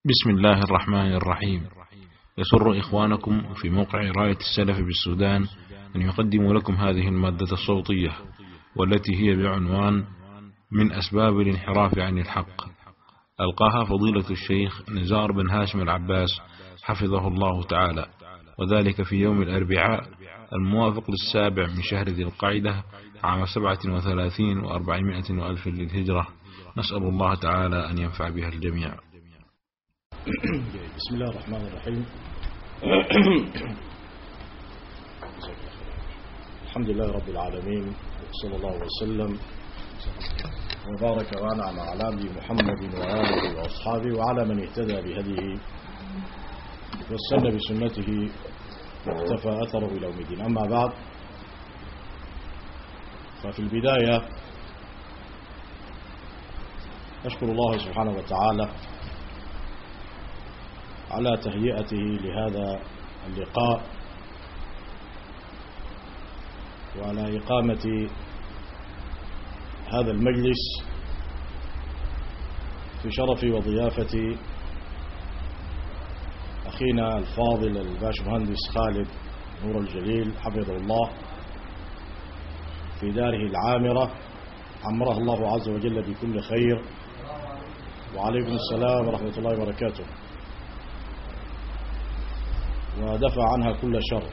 بسم الله الرحمن الرحيم. يسر إخوانكم في موقع راية السلف بالسودان أن يقدموا لكم هذه المادة الصوتية والتي هي بعنوان من أسباب الانحراف عن الحق، ألقاها فضيلة الشيخ نزار بن هاشم العباس حفظه الله تعالى، وذلك في يوم الأربعاء الموافق للسابع من شهر ذي القعدة عام 37 و400 وألف للهجرة. نسأل الله تعالى أن ينفع بها الجميع. بسم الله الرحمن الرحيم. الحمد لله رب العالمين، صلى الله وسلم وبارك وأنعم على نبينا محمد وآله وأصحابه وعلى من اهتدى بهديه واستنى بسنته واقتفى أثره إلى يوم الدين. أما بعد، ففي البداية أشكر الله سبحانه وتعالى على تهيئته لهذا اللقاء وعلى إقامة هذا المجلس في شرف وضيافة أخينا الفاضل الباشمهندس خالد نور الجليل حفظه الله في داره العامرة، عمرها الله عز وجل بكل خير. وعليكم السلام ورحمة الله وبركاته. ودفع عنها كل شر،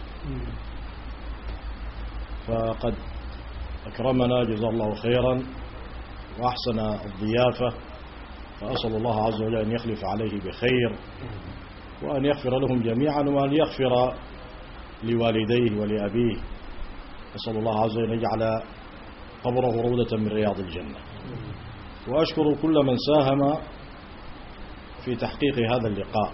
فقد أكرمنا جزاه الله خيرا وأحسن الضيافة، فأسأل الله عز وجل أن يخلف عليه بخير وأن يغفر لهم جميعا وأن يغفر لوالديه ولأبيه. أسأل الله عز وجل أن يجعل قبره روضة من رياض الجنة. وأشكر كل من ساهم في تحقيق هذا اللقاء،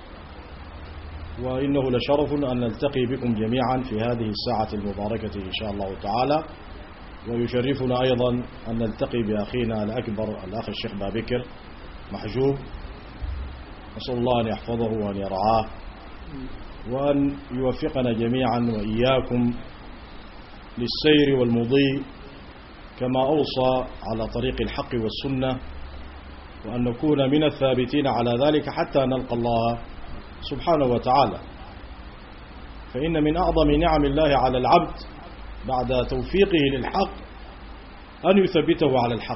وإنه لشرف أن نلتقي بكم جميعا في هذه الساعة المباركة إن شاء الله تعالى. ويشرفنا أيضا أن نلتقي بأخينا الأكبر الأخ الشيخ بابكر محجوب، نسأل الله أن يحفظه وأن يرعاه وأن يوفقنا جميعا وإياكم للسير والمضي كما أوصى على طريق الحق والسنة، وأن نكون من الثابتين على ذلك حتى نلقى الله سبحانه وتعالى. فإن من أعظم نعم الله على العبد بعد توفيقه للحق أن يثبته على الحق.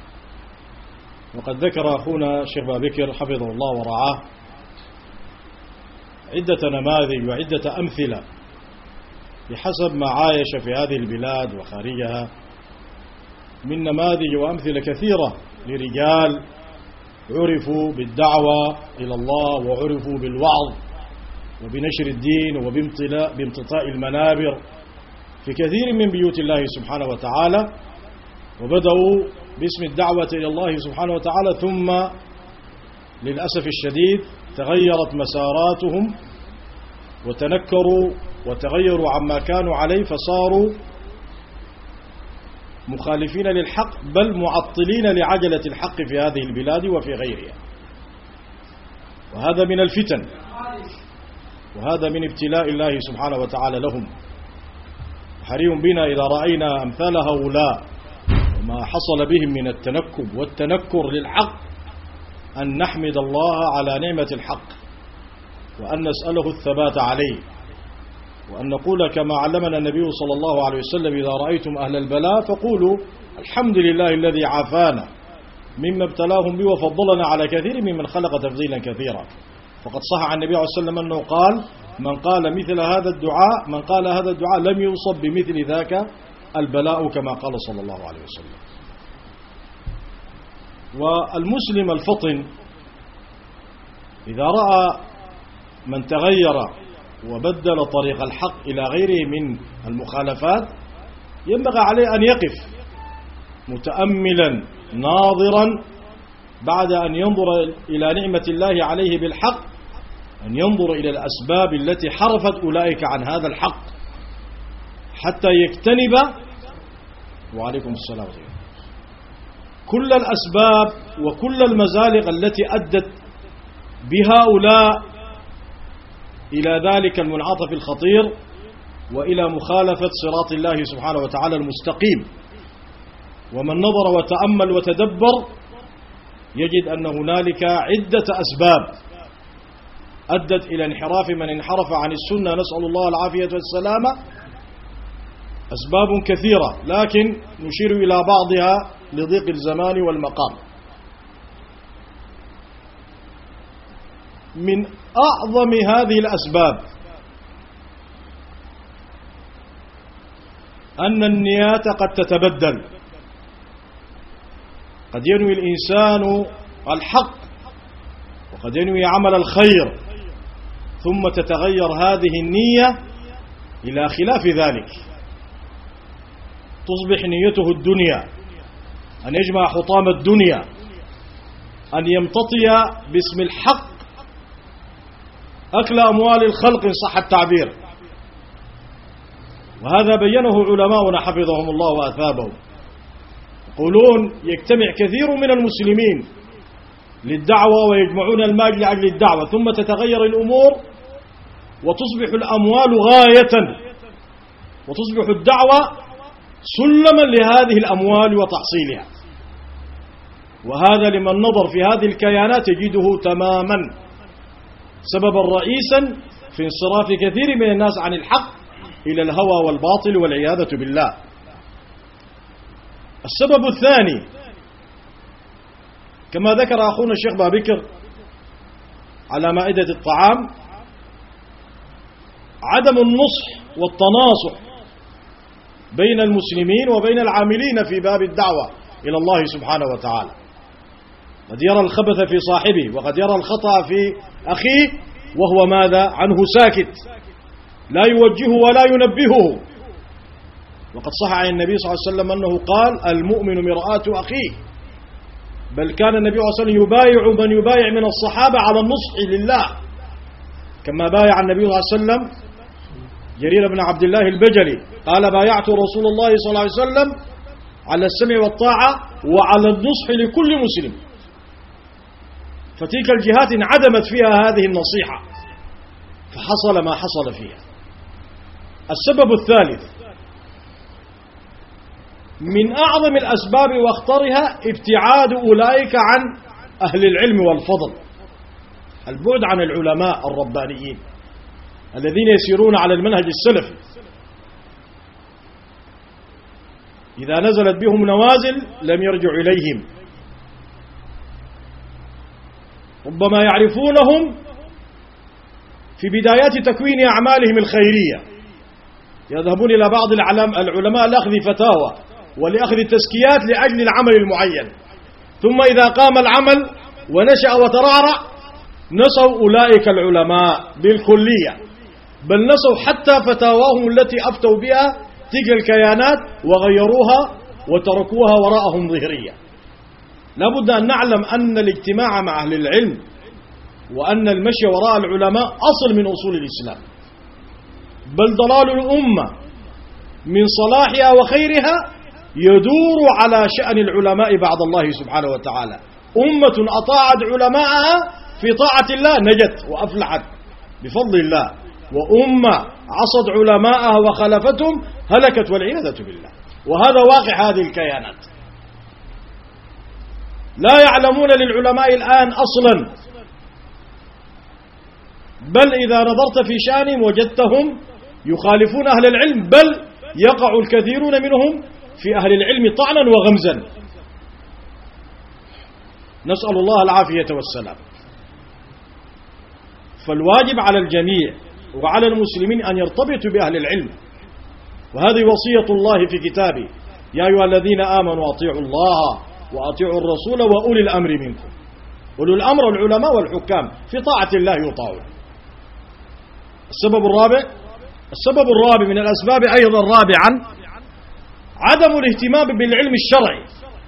وقد ذكر أخونا الشيخ بابكر حفظه الله ورعاه عدة نماذج وعدة أمثلة بحسب ما عايش في هذه البلاد وخارجها من نماذج وأمثلة كثيرة لرجال عرفوا بالدعوة إلى الله وعرفوا بالوعظ وبنشر الدين وبامتطاء المنابر في كثير من بيوت الله سبحانه وتعالى، وبدأوا باسم الدعوة إلى الله سبحانه وتعالى، ثم للأسف الشديد تغيرت مساراتهم وتنكروا وتغيروا عما كانوا عليه، فصاروا مخالفين للحق بل معطلين لعجلة الحق في هذه البلاد وفي غيرها. وهذا من الفتن، وهذا من ابتلاء الله سبحانه وتعالى لهم. حري بنا إذا رأينا أمثال هؤلاء وما حصل بهم من التنكب والتنكر للحق أن نحمد الله على نعمة الحق وأن نسأله الثبات عليه، وأن نقول كما علمنا النبي صلى الله عليه وسلم: إذا رأيتم أهل البلاء فقولوا الحمد لله الذي عافانا مما ابتلاهم به وفضلنا على كثير ممن خلق تفضيلا كثيرا. فقد صح عن النبي عليه الصلاة والسلام أنه قال: من قال مثل هذا الدعاء، من قال هذا الدعاء لم يصب بمثل ذاك البلاء، كما قال صلى الله عليه وسلم. والمسلم الفطن إذا رأى من تغير وبدل طريق الحق إلى غيره من المخالفات ينبغي عليه أن يقف متأملا ناظرا بعد أن ينظر إلى نعمة الله عليه بالحق، أن ينظر إلى الأسباب التي حرفت أولئك عن هذا الحق حتى يجتنب، وعليكم السلام عليكم، كل الأسباب وكل المزالق التي أدت بهؤلاء إلى ذلك المنعطف الخطير وإلى مخالفة صراط الله سبحانه وتعالى المستقيم. ومن نظر وتأمل وتدبر يجد أن هنالك عدة أسباب أدت إلى انحراف من انحرف عن السنة، نسأل الله العافية والسلامة، أسباب كثيرة، لكن نشير إلى بعضها لضيق الزمان والمقام. من أعظم هذه الأسباب أن النيات قد تتبدل. قد ينوي الإنسان الحق وقد ينوي عمل الخير، ثم تتغير هذه النية إلى خلاف ذلك، تصبح نيته الدنيا، أن يجمع حطام الدنيا، أن يمتطي باسم الحق أكل أموال الخلق إن صح التعبير. وهذا بينه علماؤنا حفظهم الله وأثابهم، يقولون يجتمع كثير من المسلمين للدعوة ويجمعون المال لأجل الدعوة، ثم تتغير الأمور وتصبح الأموال غاية، وتصبح الدعوة سلما لهذه الأموال وتحصيلها. وهذا لمن نظر في هذه الكيانات يجده تماما سببا رئيسا في انصراف كثير من الناس عن الحق إلى الهوى والباطل والعياذة بالله. السبب الثاني كما ذكر أخونا الشيخ بابكر على مائدة الطعام، عدم النصح والتناصح بين المسلمين وبين العاملين في باب الدعوة إلى الله سبحانه وتعالى. قد يرى الخبث في صاحبه وقد يرى الخطأ في أخيه وهو ماذا عنه ساكت، لا يوجهه ولا ينبهه. وقد صح عن النبي صلى الله عليه وسلم أنه قال: المؤمن مرآة أخيه. بل كان النبي صلى الله عليه وسلم يبايع من يبايع من الصحابة على النصح لله، كما بايع النبي صلى الله عليه وسلم جرير بن عبد الله البجلي، قال: بايعت رسول الله صلى الله عليه وسلم على السمع والطاعة وعلى النصح لكل مسلم. فتلك الجهات انعدمت فيها هذه النصيحة، فحصل ما حصل فيها. السبب الثالث من أعظم الأسباب واخطرها ابتعاد أولئك عن أهل العلم والفضل، البعد عن العلماء الربانيين الذين يسيرون على المنهج السلفي. إذا نزلت بهم نوازل لم يرجع إليهم، ربما يعرفونهم في بدايات تكوين أعمالهم الخيرية، يذهبون إلى بعض العلماء لأخذ فتاوى ولأخذ التزكيات لأجل العمل المعين، ثم إذا قام العمل ونشأ وترعرع نسوا أولئك العلماء بالكلية، بل نسوا حتى فتاواهم التي أفتوا بها تلك الكيانات وغيروها وتركوها وراءهم ظهرية. لابد أن نعلم أن الاجتماع مع أهل العلم وأن المشي وراء العلماء أصل من أصول الإسلام، بل ضلال الأمة من صلاحها وخيرها يدور على شأن العلماء بعد الله سبحانه وتعالى. أمة أطاعت علماءها في طاعة الله نجت وأفلحت بفضل الله، وأمة عصت علماءها وخلفتهم هلكت والعياذة بالله. وهذا واقع هذه الكيانات، لا يعلمون للعلماء الآن أصلا، بل إذا نظرت في شأنهم وجدتهم يخالفون أهل العلم، بل يقع الكثيرون منهم في أهل العلم طعنا وغمزا، نسأل الله العافية والسلام. فالواجب على الجميع وعلى المسلمين أن يرتبطوا بأهل العلم، وهذه وصية الله في كتابه: يا أيها الذين آمنوا أطيعوا الله وأطيعوا الرسول وأولي الأمر منكم. أولي الأمر العلماء والحكام في طاعة الله يطاعون. السبب الرابع من الأسباب أيضا رابعا عدم الاهتمام بالعلم الشرعي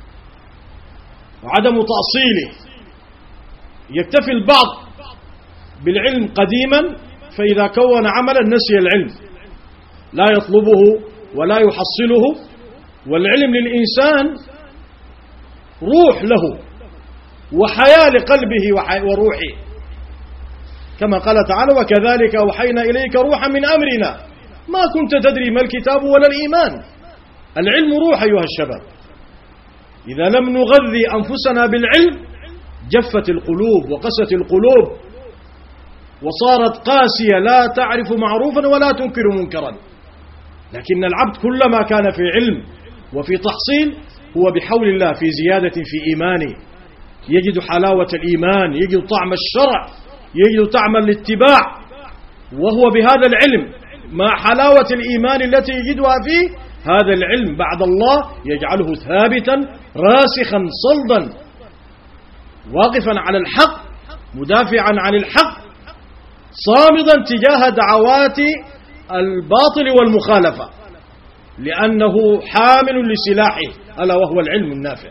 وعدم تأصيله. يكتفي البعض بالعلم قديما، فإذا كون عملا نسي العلم، لا يطلبه ولا يحصله. والعلم للإنسان روح له وحياة لقلبه وروحه، كما قال تعالى: وكذلك أوحينا إليك روحا من أمرنا ما كنت تدري ما الكتاب ولا الإيمان. العلم روح أيها الشباب، إذا لم نغذي أنفسنا بالعلم جفت القلوب وقست القلوب وصارت قاسية لا تعرف معروفا ولا تنكر منكرا. لكن العبد كلما كان في علم وفي تحصيل هو بحول الله في زيادة في إيمانه، يجد حلاوة الإيمان، يجد طعم الشرع، يجد طعم الاتباع، وهو بهذا العلم مع حلاوة الإيمان التي يجدها فيه، هذا العلم بعد الله يجعله ثابتا راسخا صلدا واقفا على الحق مدافعا عن الحق صامدا تجاه دعوات الباطل والمخالفة، لأنه حامل لسلاحه ألا وهو العلم النافع.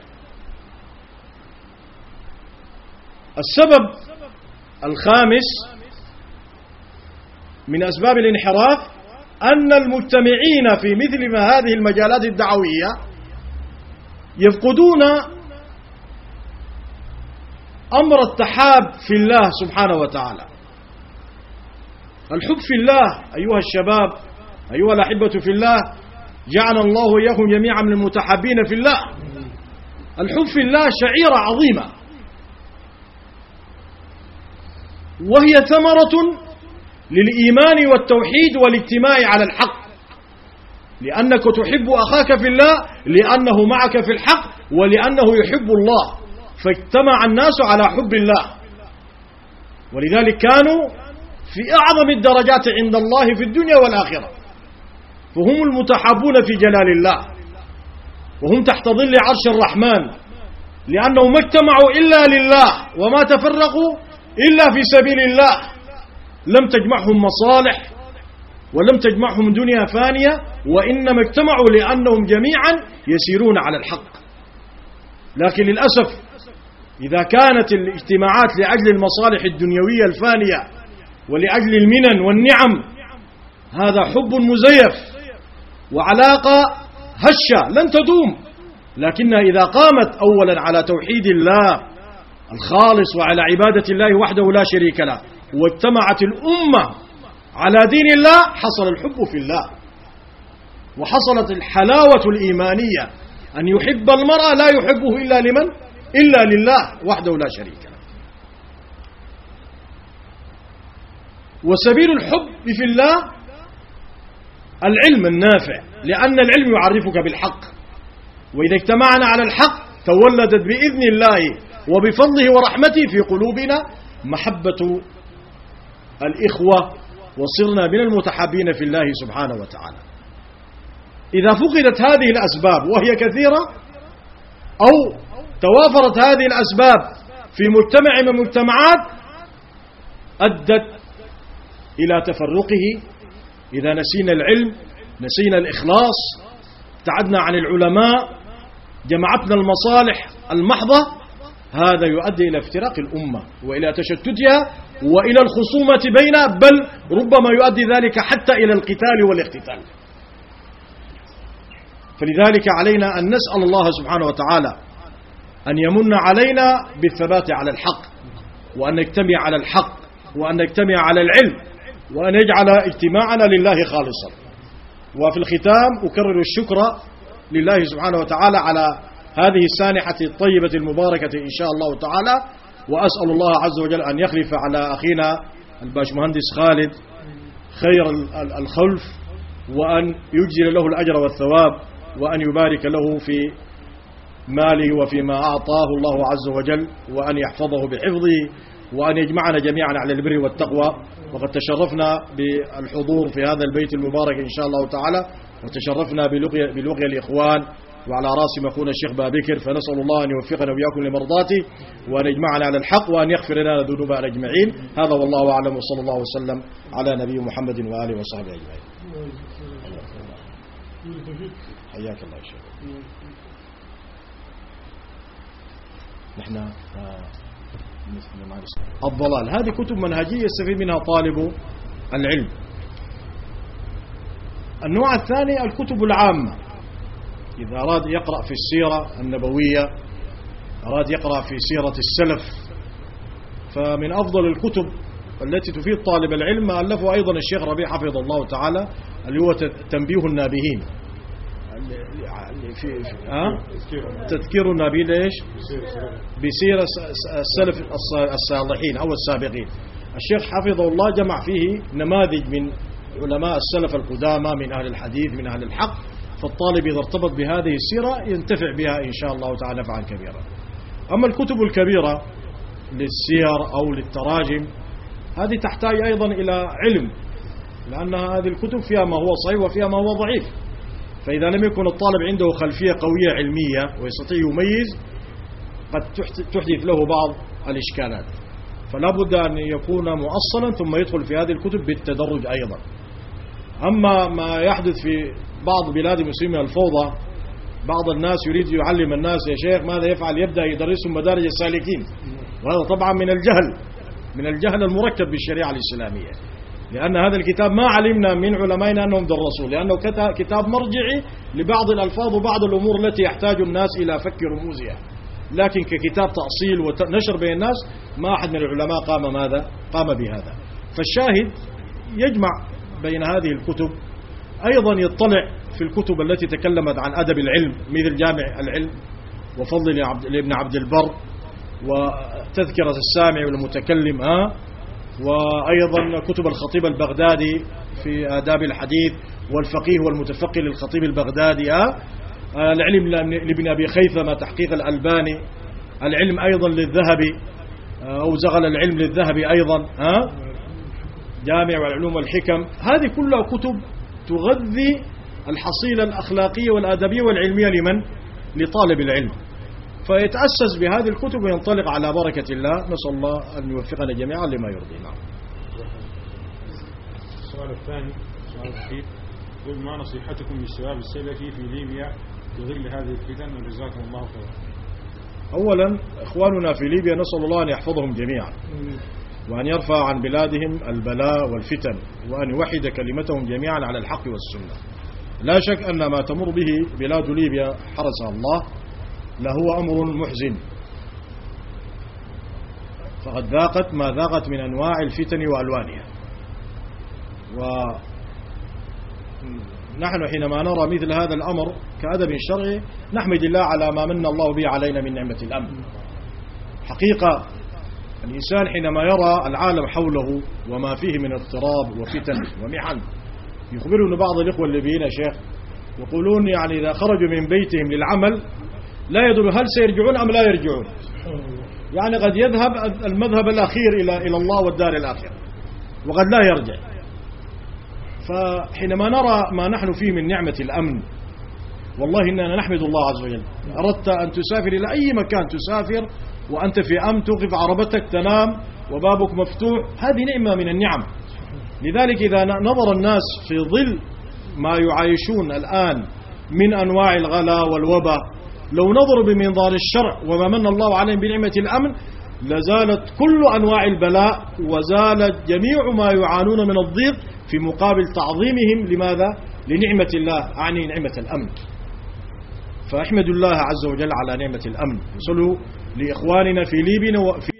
السبب الخامس من أسباب الانحراف أن المجتمعين في مثل ما هذه المجالات الدعوية يفقدون أمر التحاب في الله سبحانه وتعالى. الحب في الله أيها الشباب، أيها الأحبة في الله، جعل الله وإياكم جميعا من المتحابين في الله. الحب في الله شعيرة عظيمة، وهي ثمرة للإيمان والتوحيد والاجتماع على الحق، لأنك تحب أخاك في الله لأنه معك في الحق ولأنه يحب الله، فاجتمع الناس على حب الله، ولذلك كانوا في أعظم الدرجات عند الله في الدنيا والآخرة، فهم المتحابون في جلال الله، وهم تحت ظل عرش الرحمن، لأنهم ما اجتمعوا إلا لله وما تفرقوا إلا في سبيل الله. لم تجمعهم مصالح ولم تجمعهم دنيا فانية، وإنما اجتمعوا لأنهم جميعا يسيرون على الحق. لكن للأسف إذا كانت الاجتماعات لأجل المصالح الدنيوية الفانية ولأجل المنن والنعم، هذا حب مزيف وعلاقة هشة لن تدوم. لكنها إذا قامت أولا على توحيد الله الخالص وعلى عبادة الله وحده لا شريك له، واجتمعت الأمة على دين الله، حصل الحب في الله، وحصلت الحلاوة الإيمانية أن يحب المرء لا يحبه إلا لمن؟ إلا لله وحده لا شريك له. وسبيل الحب في الله العلم النافع، لأن العلم يعرفك بالحق، وإذا اجتمعنا على الحق تولدت بإذن الله وبفضله ورحمته في قلوبنا محبة الإخوة، وصرنا من المتحابين في الله سبحانه وتعالى. إذا فقدت هذه الأسباب وهي كثيرة، أو توافرت هذه الأسباب في مجتمع من المجتمعات، أدت إلى تفرقه. إذا نسينا العلم، نسينا الإخلاص، ابتعدنا عن العلماء، جمعتنا المصالح المحضة، هذا يؤدي إلى افتراق الأمة وإلى تشتتها وإلى الخصومة بينها، بل ربما يؤدي ذلك حتى إلى القتال والاقتتال. فلذلك علينا أن نسأل الله سبحانه وتعالى أن يمن علينا بالثبات على الحق، وأن نجتمع على الحق، وأن نجتمع على العلم، وأن يجعل اجتماعنا لله خالصا. وفي الختام أكرر الشكر لله سبحانه وتعالى على هذه السانحة الطيبة المباركة إن شاء الله تعالى، وأسأل الله عز وجل أن يخلف على أخينا الباشمهندس خالد خير الخلف، وأن يجزل له الأجر والثواب، وأن يبارك له في ماله وفيما أعطاه الله عز وجل، وأن يحفظه بحفظه، وأن يجمعنا جميعا على البر والتقوى. وقد تشرفنا بالحضور في هذا البيت المبارك إن شاء الله تعالى، وتشرفنا بلقيا الإخوان، وعلى رأسهم أخونا الشيخ بابكر، فنسأل الله أن يوفقنا وإياكم لمرضاته، وأن يجمعنا على الحق، وأن يغفر لنا ذنوبنا أجمعين. هذا والله أعلم، وصلى الله وسلم على نبي محمد وآله وصحبه أجمعين. حياك الله يا شيخ. نحن الضلال هذه كتب منهجية يستفيد منها طالب العلم. النوع الثاني الكتب العامة، إذا أراد يقرأ في السيرة النبوية، أراد يقرأ في سيرة السلف، فمن أفضل الكتب التي تفيد طالب العلم ما ألفه أيضا الشيخ ربيع حفظه الله تعالى، اللي هو تنبيه النابهين تذكيرنا بليش بسيرة السلف الصالحين أو السابقين. الشيخ حفظه الله جمع فيه نماذج من علماء السلف القدامى من أهل الحديث من أهل الحق، فالطالب إذا ارتبط بهذه السيرة ينتفع بها إن شاء الله تعالى نفعا كبيرا. أما الكتب الكبيرة للسير أو للتراجم هذه تحتاج أيضا إلى علم، لأن هذه الكتب فيها ما هو صحيح وفيها ما هو ضعيف، فإذا لم يكن الطالب عنده خلفية قوية علمية ويستطيع يميز قد تحدث له بعض الإشكالات، فلا بد أن يكون مؤصلا ثم يدخل في هذه الكتب بالتدرج أيضا. أما ما يحدث في بعض بلاد المسلمين الفوضى، بعض الناس يريد يعلم الناس يا شيخ ماذا يفعل، يبدأ يدرسهم مدارج السالكين، وهذا طبعا من الجهل المركب بالشريعة الإسلامية، لأن هذا الكتاب ما علمنا من علمائنا أنهم درسوه، لأنه كتاب مرجعي لبعض الألفاظ وبعض الأمور التي يحتاج الناس إلى فك رموزها، لكن ككتاب تأصيل ونشر بين الناس ما أحد من العلماء قام بهذا. فالشاهد يجمع بين هذه الكتب، أيضا يطلع في الكتب التي تكلمت عن أدب العلم مثل جامع العلم وفضل لابن عبد البر وتذكرة السامع والمتكلم، وأيضا كتب الخطيب البغدادي في آداب الحديث والفقيه والمتفقه للخطيب البغدادي، العلم لابن أبي خيثمة تحقيق الألباني، العلم أيضا للذهبي أو زغل العلم للذهبي أيضا، جامع والعلوم والحكم. هذه كلها كتب تغذي الحصيلة الأخلاقية والأدبية والعلمية لطالب العلم، فيتأسس بهذه الكتب وينطلق على بركة الله. نسأل الله أن يوفقنا جميعا لما يرضينا. السؤال الثاني سؤال الأخير، قل ما نصيحتكم للشباب السلفي في ليبيا في ظل هذه الفتن، وجزاكم الله خيرا. أولا إخواننا في ليبيا نسأل الله أن يحفظهم جميعا وأن يرفع عن بلادهم البلاء والفتن وأن يوحد كلمتهم جميعا على الحق والسنة. لا شك أن ما تمر به بلاد ليبيا حرسها الله لهو أمر محزن، فقد ذاقت ما ذاقت من أنواع الفتن وألوانها، ونحن حينما نرى مثل هذا الأمر كأدب شرعي نحمد الله على ما من الله به علينا من نعمة الأمن. حقيقة الإنسان حينما يرى العالم حوله وما فيه من اضطراب وفتن ومحن، يخبرون بعض الإخوة الليبيين يا شيخ يقولون يعني إذا خرجوا من بيتهم للعمل لا يدرون هل سيرجعون أم لا يرجعون، يعني قد يذهب المذهب الأخير إلى الله والدار الآخرة وقد لا يرجع. فحينما نرى ما نحن فيه من نعمة الأمن والله إننا نحمد الله عز وجل. أردت أن تسافر إلى أي مكان تسافر وأنت في أمن، توقف عربتك تنام وبابك مفتوح، هذه نعمة من النعم. لذلك إذا نظر الناس في ظل ما يعايشون الآن من أنواع الغلا والوباء، لو نظروا بمنظار الشرع وما من الله عليهم بنعمة الأمن لزالت كل أنواع البلاء وزالت جميع ما يعانون من الضيق في مقابل تعظيمهم لماذا؟ لنعمة الله، أعني نعمة الأمن. فأحمد الله عز وجل على نعمة الأمن. وصلوا لإخواننا في ليبيا